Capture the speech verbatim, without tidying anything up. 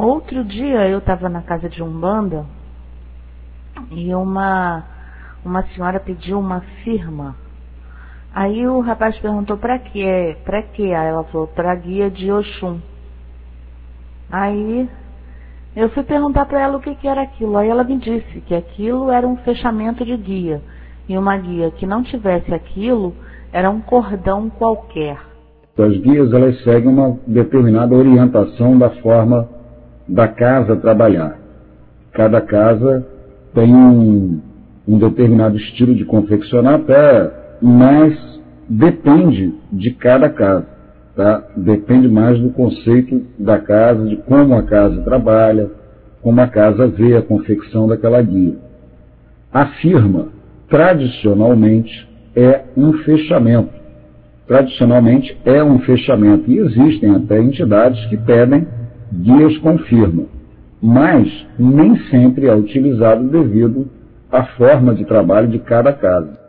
Outro dia eu estava na casa de Umbanda e uma, uma senhora pediu uma firma. Aí o rapaz perguntou para quê? Para quê? Aí ela falou, para guia de Oxum. Aí eu fui perguntar para ela o que, que era aquilo. Aí ela me disse que aquilo era um fechamento de guia. E uma guia que não tivesse aquilo era um cordão qualquer. As guias, elas seguem uma determinada orientação da forma da casa trabalhar. Cada casa tem um, um determinado estilo de confeccionar, até, mas depende de cada casa, tá? Depende mais do conceito da casa, de como a casa trabalha, como a casa vê a confecção daquela guia. A firma, tradicionalmente, é um fechamento. Tradicionalmente é um fechamento. E existem até entidades que pedem guias com firma. Mas nem sempre é utilizado devido à forma de trabalho de cada casa.